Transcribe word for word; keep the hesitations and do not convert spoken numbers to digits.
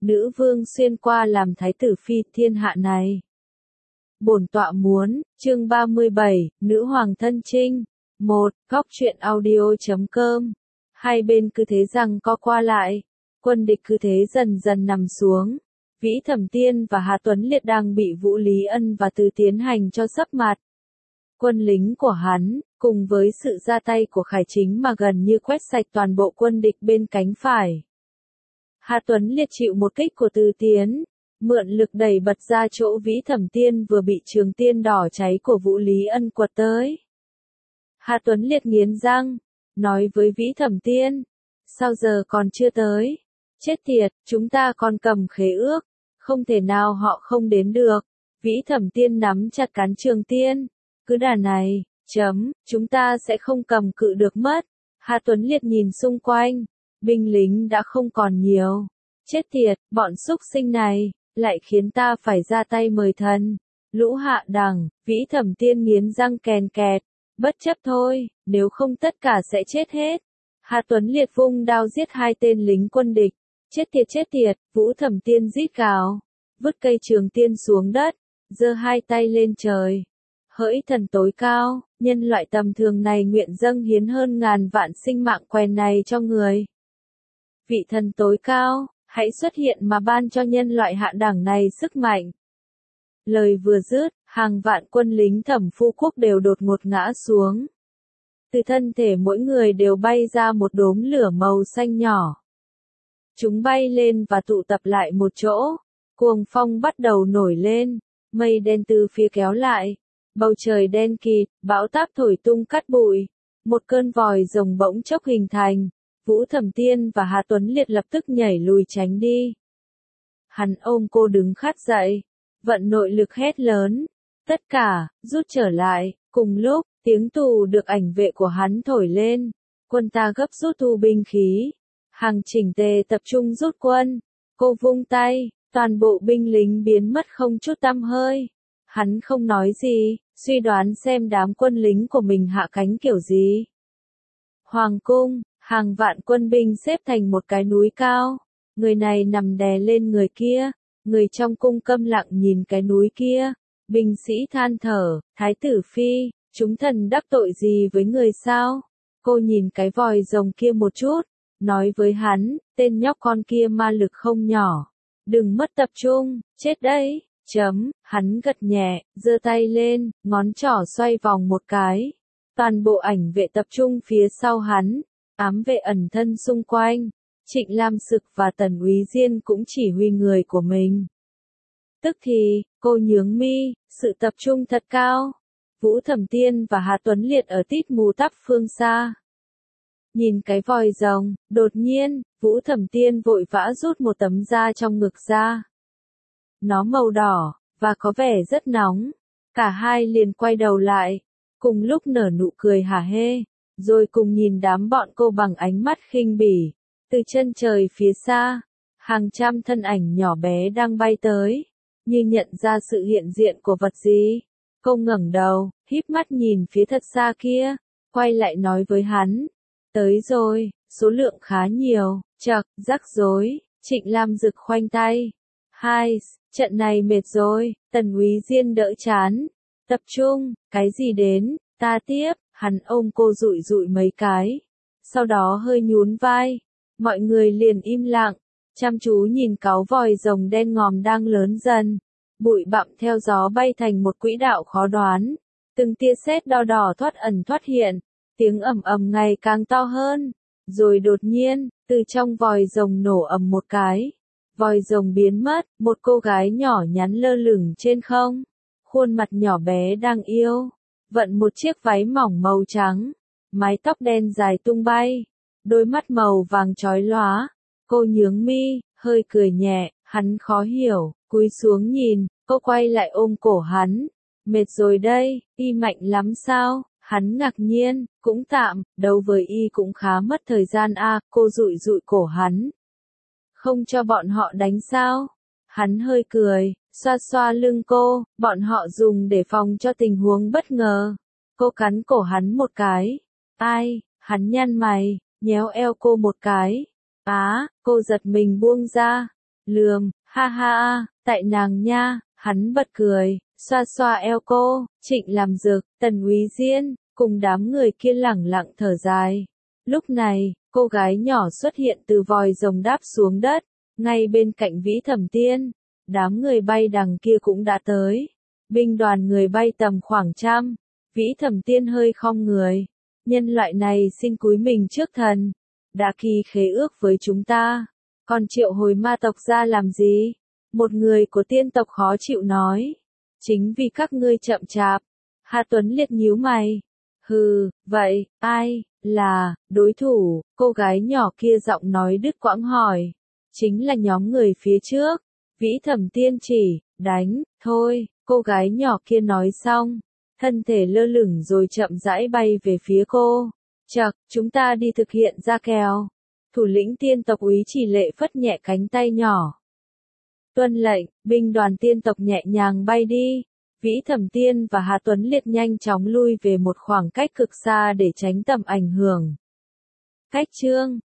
nữ vương xuyên qua làm thái tử phi thiên hạ này. Bổn tọa muốn, chương ba mươi bảy, nữ hoàng thân chinh. một. Góc truyện audio chấm com. Hai bên cứ thế rằng co qua lại, quân địch cứ thế dần dần nằm xuống. Vĩ Thẩm Tiên và Hà Tuấn Liệt đang bị Vũ Lý Ân và Từ tiến hành cho sấp mặt. Quân lính của hắn, cùng với sự ra tay của Khải Chính mà gần như quét sạch toàn bộ quân địch bên cánh phải. Hà Tuấn Liệt chịu một kích của Từ Tiến, mượn lực đẩy bật ra chỗ Vĩ Thẩm Tiên vừa bị trường tiên đỏ cháy của Vũ Lý Ân quật tới. Hà Tuấn Liệt nghiến răng, nói với Vĩ Thẩm Tiên, sao giờ còn chưa tới? Chết tiệt, chúng ta còn cầm khế ước, không thể nào họ không đến được. Vĩ Thẩm Tiên nắm chặt cán trường tiên, cứ đà này, chấm, chúng ta sẽ không cầm cự được mất. Hà Tuấn Liệt nhìn xung quanh, binh lính đã không còn nhiều. Chết tiệt, bọn súc sinh này, lại khiến ta phải ra tay mời thần. Lũ hạ đẳng, Vĩ Thẩm Tiên nghiến răng kèn kẹt, bất chấp thôi, nếu không tất cả sẽ chết hết. Hà Tuấn Liệt vung đao giết hai tên lính quân địch. Chết tiệt chết tiệt, Vũ Thẩm Tiên rít gào, vứt cây trường tiên xuống đất, giơ hai tay lên trời. Hỡi thần tối cao, nhân loại tầm thường này nguyện dâng hiến hơn ngàn vạn sinh mạng quèn này cho người. Vị thần tối cao, hãy xuất hiện mà ban cho nhân loại hạ đẳng này sức mạnh. Lời vừa dứt, hàng vạn quân lính Thẩm Phu Quốc đều đột ngột ngã xuống. Từ thân thể mỗi người đều bay ra một đốm lửa màu xanh nhỏ. Chúng bay lên và tụ tập lại một chỗ. Cuồng phong bắt đầu nổi lên, mây đen từ phía kéo lại. Bầu trời đen kịt, bão táp thổi tung cát bụi. Một cơn vòi rồng bỗng chốc hình thành. Vũ Thẩm Tiên và Hà Tuấn Liệt lập tức nhảy lùi tránh đi. Hắn ôm cô đứng khát dậy, vận nội lực hét lớn. Tất cả, rút trở lại. Cùng lúc, tiếng tù được ảnh vệ của hắn thổi lên. Quân ta gấp rút thu binh khí. Hàng chỉnh tề tập trung rút quân. Cô vung tay, toàn bộ binh lính biến mất không chút tăm hơi. Hắn không nói gì, suy đoán xem đám quân lính của mình hạ cánh kiểu gì. Hoàng cung, hàng vạn quân binh xếp thành một cái núi cao. Người này nằm đè lên người kia. Người trong cung câm lặng nhìn cái núi kia. Binh sĩ than thở, Thái tử Phi, chúng thần đắc tội gì với người sao? Cô nhìn cái vòi rồng kia một chút. Nói với hắn, tên nhóc con kia ma lực không nhỏ. Đừng mất tập trung, chết đấy, chấm, hắn gật nhẹ, giơ tay lên, ngón trỏ xoay vòng một cái. Toàn bộ ảnh vệ tập trung phía sau hắn, ám vệ ẩn thân xung quanh. Trịnh Lam Sực và Tần Úy Diên cũng chỉ huy người của mình. Tức thì, cô nhướng mi, sự tập trung thật cao. Vũ Thẩm Tiên và Hà Tuấn Liệt ở tít mù tắp phương xa. Nhìn cái vòi rồng, đột nhiên, Vũ Thẩm Tiên vội vã rút một tấm da trong ngực ra. Nó màu đỏ, và có vẻ rất nóng. Cả hai liền quay đầu lại, cùng lúc nở nụ cười hả hê, rồi cùng nhìn đám bọn cô bằng ánh mắt khinh bỉ. Từ chân trời phía xa, hàng trăm thân ảnh nhỏ bé đang bay tới, như nhận ra sự hiện diện của vật gì. Cô ngẩng đầu, híp mắt nhìn phía thật xa kia, quay lại nói với hắn. Tới rồi, số lượng khá nhiều, chậc, rắc rối, Trịnh Lam Dực khoanh tay. Hai, trận này mệt rồi, Tần Úy Diên đỡ chán. Tập trung, cái gì đến, ta tiếp, hắn ôm cô dụi dụi mấy cái. Sau đó hơi nhún vai, mọi người liền im lặng, chăm chú nhìn cáu vòi rồng đen ngòm đang lớn dần. Bụi bặm theo gió bay thành một quỹ đạo khó đoán. Từng tia sét đỏ đỏ thoát ẩn thoát hiện. Tiếng ầm ầm ngày càng to hơn, rồi đột nhiên, từ trong vòi rồng nổ ầm một cái. Vòi rồng biến mất, một cô gái nhỏ nhắn lơ lửng trên không. Khuôn mặt nhỏ bé đang yêu, vận một chiếc váy mỏng màu trắng, mái tóc đen dài tung bay, đôi mắt màu vàng chói lóa. Cô nhướng mi, hơi cười nhẹ, hắn khó hiểu, cúi xuống nhìn, cô quay lại ôm cổ hắn. Mệt rồi đây, y mạnh lắm sao? Hắn ngạc nhiên, cũng tạm, đấu với y cũng khá mất thời gian a. À, cô dụi dụi cổ hắn. Không cho bọn họ đánh sao? Hắn hơi cười, xoa xoa lưng cô, bọn họ dùng để phòng cho tình huống bất ngờ. Cô cắn cổ hắn một cái. Ai? Hắn nhăn mày, nhéo eo cô một cái. Á, cô giật mình buông ra. Lườm, ha ha, tại nàng nha, hắn bật cười, xoa xoa eo cô, Trịnh làm dực, Tần Úy Diên, cùng đám người kia lẳng lặng thở dài. Lúc này, cô gái nhỏ xuất hiện từ vòi rồng đáp xuống đất, ngay bên cạnh Vĩ Thẩm Tiên. Đám người bay đằng kia cũng đã tới. Binh đoàn người bay tầm khoảng trăm. Vĩ Thẩm Tiên hơi khom người. Nhân loại này xin cúi mình trước thần. Đã ký khế ước với chúng ta. Còn triệu hồi ma tộc ra làm gì? Một người của tiên tộc khó chịu nói. Chính vì các ngươi chậm chạp. Hà Tuấn Liệt nhíu mày. Hừ, vậy, ai, là, đối thủ? Cô gái nhỏ kia giọng nói đứt quãng hỏi. Chính là nhóm người phía trước. Vĩ Thẩm Tiên chỉ, đánh, thôi, cô gái nhỏ kia nói xong. Thân thể lơ lửng rồi chậm rãi bay về phía cô. Chậc, chúng ta đi thực hiện ra kèo. Thủ lĩnh tiên tộc Úy Chỉ Lệ phất nhẹ cánh tay nhỏ. Tuân lệnh, binh đoàn tiên tộc nhẹ nhàng bay đi. Vĩ Thẩm Tiên và Hà Tuấn Liệt nhanh chóng lui về một khoảng cách cực xa để tránh tầm ảnh hưởng. Cách chương